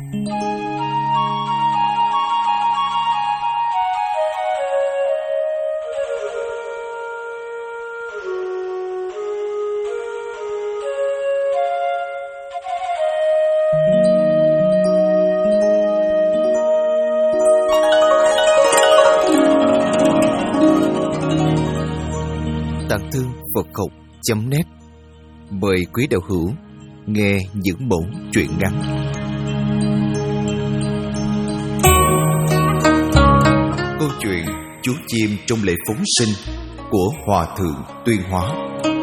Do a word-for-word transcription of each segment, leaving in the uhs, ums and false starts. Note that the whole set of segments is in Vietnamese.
Tạng Thư Phật Học chấm net mời quý đạo hữu nghe những mẫu truyện ngắn. Câu chuyện Chú chim trong lễ phóng sinh của Hòa Thượng Tuyên Hóa.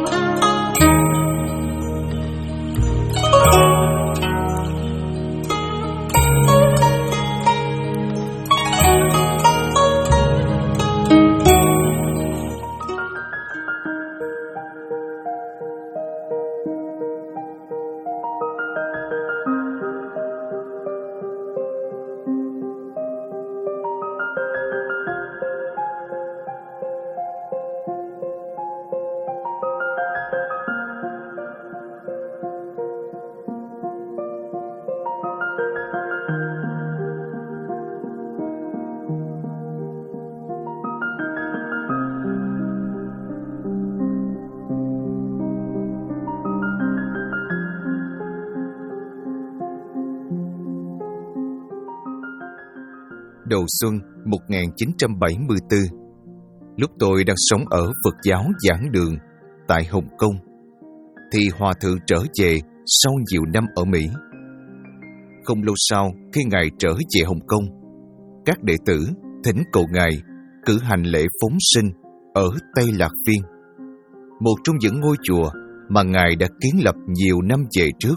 Đầu xuân một nghìn chín trăm bảy mươi tư, lúc tôi đang sống ở Phật giáo giảng đường tại Hồng Kông, thì Hòa Thượng trở về sau nhiều năm ở Mỹ. Không lâu sau, khi Ngài trở về Hồng Kông, các đệ tử thỉnh cầu Ngài cử hành lễ phóng sinh ở Tây Lạc Viên, một trong những ngôi chùa mà Ngài đã kiến lập nhiều năm về trước.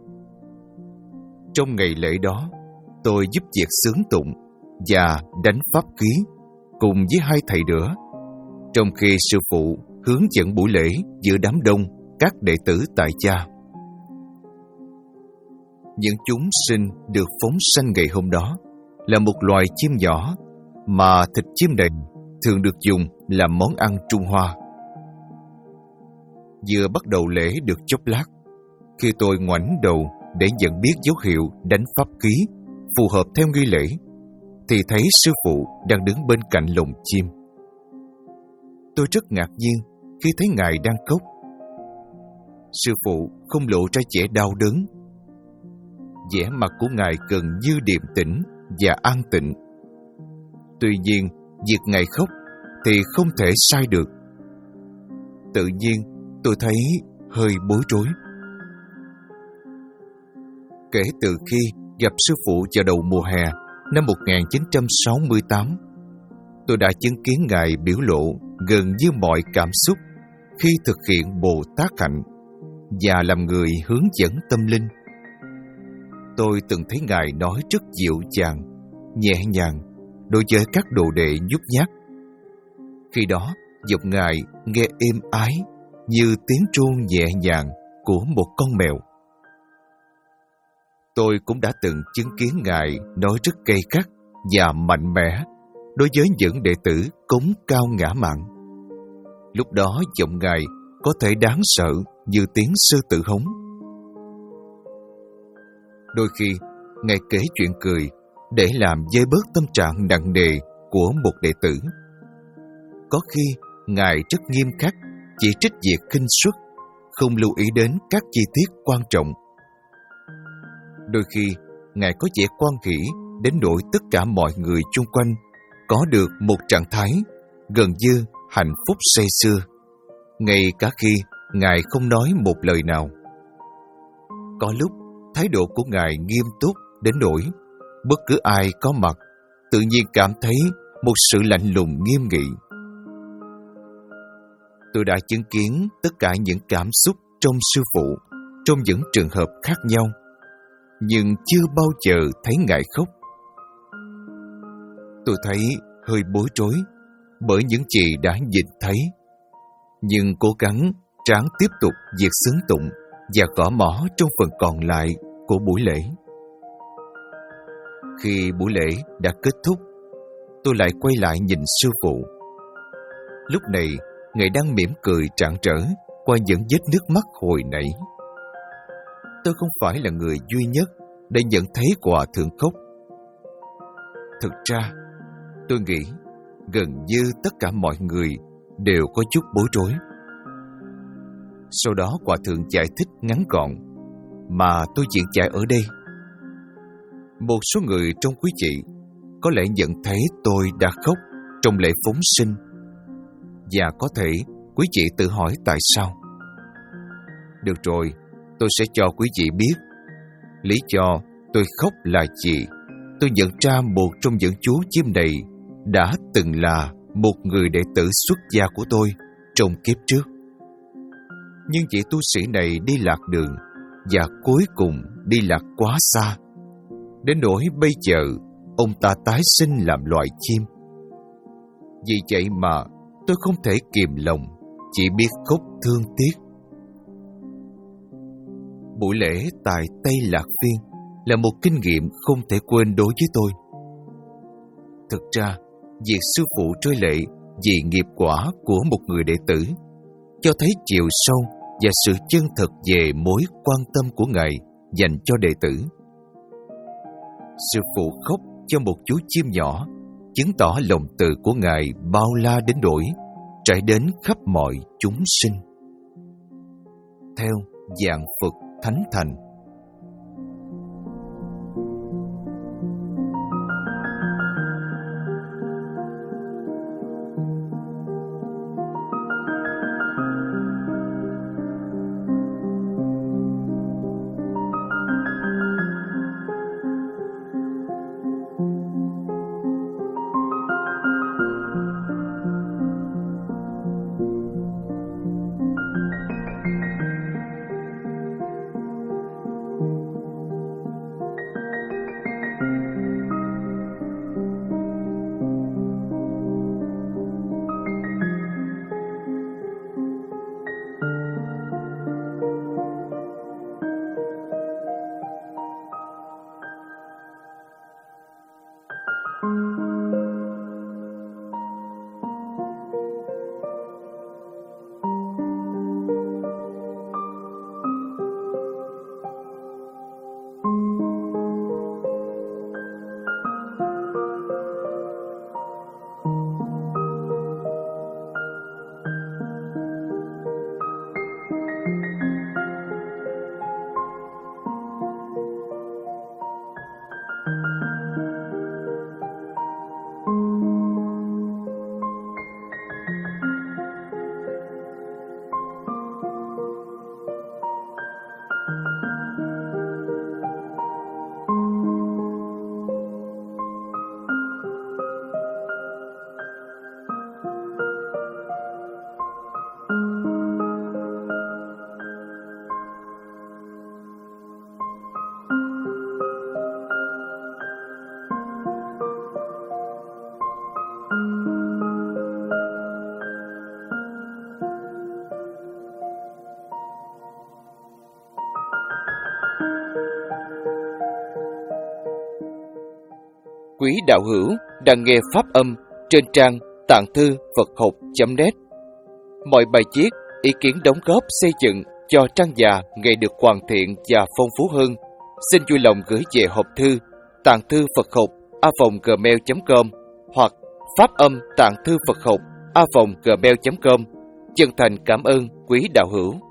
Trong ngày lễ đó, tôi giúp việc xướng tụng và đánh pháp khí cùng với hai thầy nữa, trong khi sư phụ hướng dẫn buổi lễ giữa đám đông các đệ tử tại gia. Những chúng sinh được phóng sanh ngày hôm đó là một loài chim nhỏ mà thịt chim này thường được dùng làm món ăn Trung Hoa. Vừa bắt đầu lễ được chốc lát, khi tôi ngoảnh đầu để nhận biết dấu hiệu đánh pháp khí phù hợp theo nghi lễ, thì thấy sư phụ đang đứng bên cạnh lồng chim. Tôi rất ngạc nhiên khi thấy Ngài đang khóc. Sư phụ không lộ ra vẻ đau đớn. Vẻ mặt của Ngài gần như điềm tĩnh và an tịnh. Tuy nhiên, việc Ngài khóc thì không thể sai được. Tự nhiên, tôi thấy hơi bối rối. Kể từ khi gặp sư phụ vào đầu mùa hè năm một nghìn chín trăm sáu mươi tám, tôi đã chứng kiến Ngài biểu lộ gần như mọi cảm xúc khi thực hiện Bồ Tát hạnh và làm người hướng dẫn tâm linh. Tôi từng thấy Ngài nói rất dịu dàng, nhẹ nhàng đối với các đồ đệ nhút nhát. Khi đó, giọng Ngài nghe êm ái như tiếng chuông nhẹ nhàng của một con mèo. Tôi cũng đã từng chứng kiến Ngài nói rất gay gắt và mạnh mẽ đối với những đệ tử cống cao ngã mạn. Lúc đó giọng Ngài có thể đáng sợ như tiếng sư tử hống. Đôi khi, Ngài kể chuyện cười để làm vơi bớt tâm trạng nặng nề của một đệ tử. Có khi, Ngài rất nghiêm khắc, chỉ trích việc khinh suất, không lưu ý đến các chi tiết quan trọng. Đôi khi, Ngài có vẻ quan hỷ đến nỗi tất cả mọi người chung quanh có được một trạng thái gần như hạnh phúc say sưa, ngay cả khi Ngài không nói một lời nào. Có lúc, thái độ của Ngài nghiêm túc đến nỗi bất cứ ai có mặt tự nhiên cảm thấy một sự lạnh lùng nghiêm nghị. Tôi đã chứng kiến tất cả những cảm xúc trong sư phụ trong những trường hợp khác nhau, nhưng chưa bao giờ thấy Ngài khóc. Tôi thấy hơi bối rối bởi những gì đã nhìn thấy, nhưng cố gắng ráng tiếp tục việc xướng tụng và gõ mõ trong phần còn lại của buổi lễ. Khi buổi lễ đã kết thúc, tôi lại quay lại nhìn sư phụ. Lúc này, Ngài đang mỉm cười rạng rỡ qua những vết nước mắt hồi nãy. Tôi không phải là người duy nhất để nhận thấy Hòa thượng khóc. Thực ra, tôi nghĩ gần như tất cả mọi người đều có chút bối rối. Sau đó Hòa thượng giải thích ngắn gọn mà tôi diễn giải ở đây. Một số người trong quý vị có lẽ nhận thấy tôi đã khóc trong lễ phóng sinh, và có thể quý vị tự hỏi tại sao. Được rồi, tôi sẽ cho quý vị biết lý do tôi khóc là gì. Tôi nhận ra một trong những chú chim này đã từng là một người đệ tử xuất gia của tôi trong kiếp trước. Nhưng vị tu sĩ này đi lạc đường, và cuối cùng đi lạc quá xa, đến nỗi bây giờ ông ta tái sinh làm loài chim. Vì vậy mà tôi không thể kìm lòng, chỉ biết khóc thương tiếc. Buổi lễ tại Tây Lạc Viên là một kinh nghiệm không thể quên đối với tôi. Thực ra, việc sư phụ rơi lệ vì nghiệp quả của một người đệ tử cho thấy chiều sâu và sự chân thực về mối quan tâm của Ngài dành cho đệ tử. Sư phụ khóc cho một chú chim nhỏ, chứng tỏ lòng từ của Ngài bao la đến nỗi trải đến khắp mọi chúng sinh. Theo dạng Phật Thánh Thành. Quý đạo hữu đang nghe pháp âm trên trang tạng thư Phật học chấm net. Mọi bài viết, ý kiến đóng góp xây dựng cho trang già ngày được hoàn thiện và phong phú hơn, xin vui lòng gửi về hộp thư tạng thư Phật học a còng gmail chấm com hoặc pháp âm tạng thư Phật học a còng gmail chấm com. Chân thành cảm ơn quý đạo hữu.